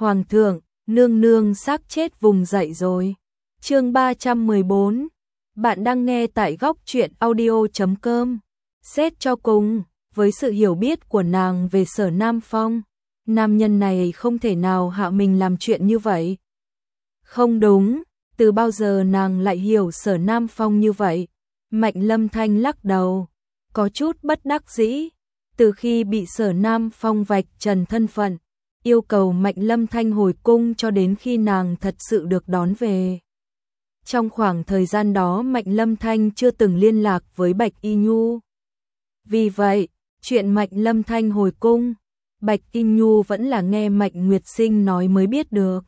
Hoàng thượng, nương nương xác chết vùng dậy rồi. Chương 314. Bạn đang nghe tại góc truyện audio.com. Xét cho cùng, với sự hiểu biết của nàng về Sở Nam Phong, nam nhân này không thể nào hạ mình làm chuyện như vậy. Không đúng, từ bao giờ nàng lại hiểu Sở Nam Phong như vậy? Mạnh Lâm Thanh lắc đầu, có chút bất đắc dĩ. Từ khi bị Sở Nam Phong vạch trần thân phận, yêu cầu Mạnh Lâm Thanh hồi cung cho đến khi nàng thật sự được đón về. Trong khoảng thời gian đó Mạnh Lâm Thanh chưa từng liên lạc với Bạch Y Nhu. Vì vậy, chuyện Mạnh Lâm Thanh hồi cung, Bạch Y Nhu vẫn là nghe Mạnh Nguyệt Sinh nói mới biết được.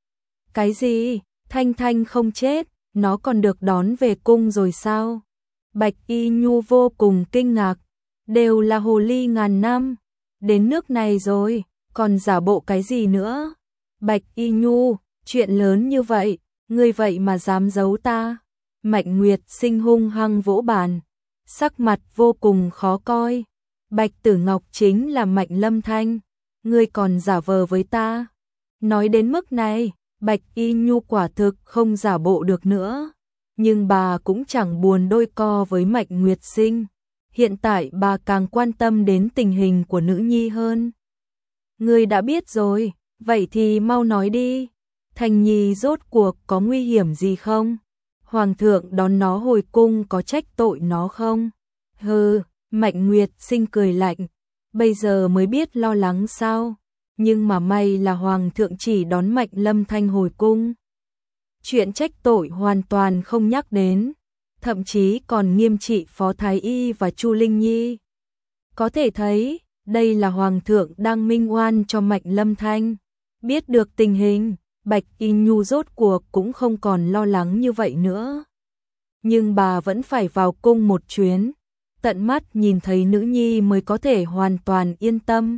Cái gì? Thanh Thanh không chết, nó còn được đón về cung rồi sao? Bạch Y Nhu vô cùng kinh ngạc, đều là hồ ly ngàn năm, đến nước này rồi, còn giả bộ cái gì nữa? Bạch Y Nhu, chuyện lớn như vậy, ngươi vậy mà dám giấu ta? Mạnh Nguyệt Sinh hung hăng vỗ bàn, sắc mặt vô cùng khó coi. Bạch Tử Ngọc chính là Mạnh Lâm Thanh, ngươi còn giả vờ với ta? Nói đến mức này, Bạch Y Nhu quả thực không giả bộ được nữa, nhưng bà cũng chẳng buồn đôi co với Mạnh Nguyệt Sinh. Hiện tại bà càng quan tâm đến tình hình của nữ nhi hơn. Ngươi đã biết rồi, vậy thì mau nói đi. Thanh Nhi rốt cuộc có nguy hiểm gì không? Hoàng thượng đón nó hồi cung có trách tội nó không? Hừ, Mạnh Nguyệt Sinh cười lạnh, bây giờ mới biết lo lắng sao? Nhưng mà may là Hoàng thượng chỉ đón Mạnh Lâm Thanh hồi cung. Chuyện trách tội hoàn toàn không nhắc đến, thậm chí còn nghiêm trị Phó Thái Y và Chu Linh Nhi. Có thể thấy, đây là Hoàng thượng đang minh oan cho Mạnh Lâm Thanh. Biết được tình hình, Bạch Y Nhu rốt cuộc cũng không còn lo lắng như vậy nữa. Nhưng bà vẫn phải vào cung một chuyến, tận mắt nhìn thấy nữ nhi mới có thể hoàn toàn yên tâm.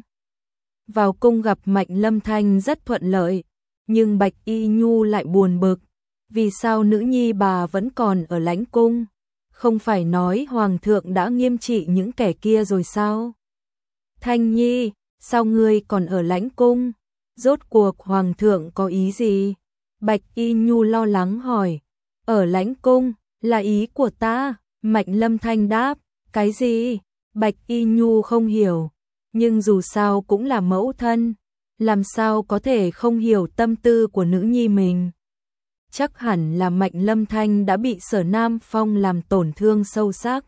Vào cung gặp Mạnh Lâm Thanh rất thuận lợi, nhưng Bạch Y Nhu lại buồn bực. Vì sao nữ nhi bà vẫn còn ở lãnh cung? Không phải nói Hoàng thượng đã nghiêm trị những kẻ kia rồi sao? Thanh Nhi, sao ngươi còn ở lãnh cung? Rốt cuộc Hoàng thượng có ý gì? Bạch Y Nhu lo lắng hỏi. Ở lãnh cung, là ý của ta. Mạnh Lâm Thanh đáp. Cái gì? Bạch Y Nhu không hiểu. Nhưng dù sao cũng là mẫu thân, làm sao có thể không hiểu tâm tư của nữ nhi mình? Chắc hẳn là Mạnh Lâm Thanh đã bị Sở Nam Phong làm tổn thương sâu sắc.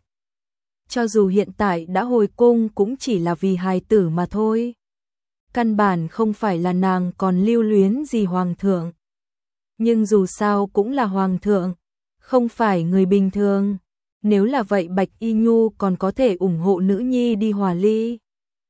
Cho dù hiện tại đã hồi cung cũng chỉ là vì hài tử mà thôi. Căn bản không phải là nàng còn lưu luyến gì Hoàng thượng. Nhưng dù sao cũng là Hoàng thượng, không phải người bình thường. Nếu là vậy Bạch Y Nhu còn có thể ủng hộ nữ nhi đi hòa ly.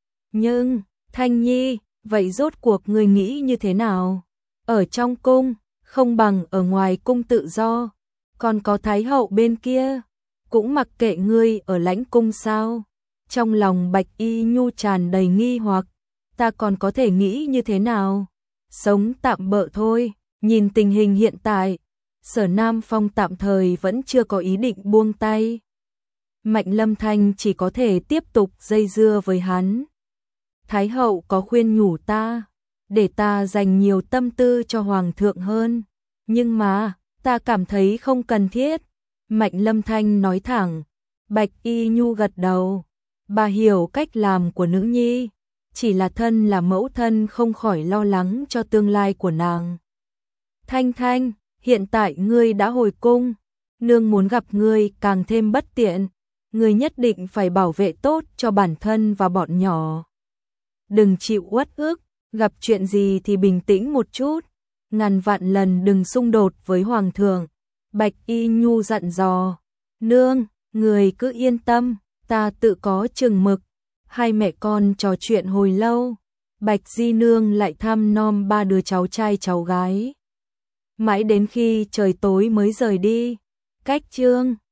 Nhưng, Thanh Nhi, vậy rốt cuộc ngươi nghĩ như thế nào? Ở trong cung, không bằng ở ngoài cung tự do, còn có Thái hậu bên kia, cũng mặc kệ ngươi ở lãnh cung sao? Trong lòng Bạch Y Nhu tràn đầy nghi hoặc, ta còn có thể nghĩ như thế nào? Sống tạm bợ thôi, nhìn tình hình hiện tại, Sở Nam Phong tạm thời vẫn chưa có ý định buông tay. Mạnh Lâm Thanh chỉ có thể tiếp tục dây dưa với hắn. Thái hậu có khuyên nhủ ta, để ta dành nhiều tâm tư cho Hoàng thượng hơn. Nhưng mà, ta cảm thấy không cần thiết. Mạnh Lâm Thanh nói thẳng. Bạch Y Nhu gật đầu. Bà hiểu cách làm của nữ nhi. Chỉ là thân là mẫu thân không khỏi lo lắng cho tương lai của nàng. Thanh Thanh, hiện tại ngươi đã hồi cung. Nương muốn gặp ngươi càng thêm bất tiện. Ngươi nhất định phải bảo vệ tốt cho bản thân và bọn nhỏ. Đừng chịu uất ức, gặp chuyện gì thì bình tĩnh một chút. Ngàn vạn lần đừng xung đột với Hoàng thượng. Bạch Y Nhu dặn dò. Nương, người cứ yên tâm, ta tự có chừng mực. Hai mẹ con trò chuyện hồi lâu. Bạch Di Nương lại thăm nom ba đứa cháu trai cháu gái. Mãi đến khi trời tối mới rời đi. Cách chương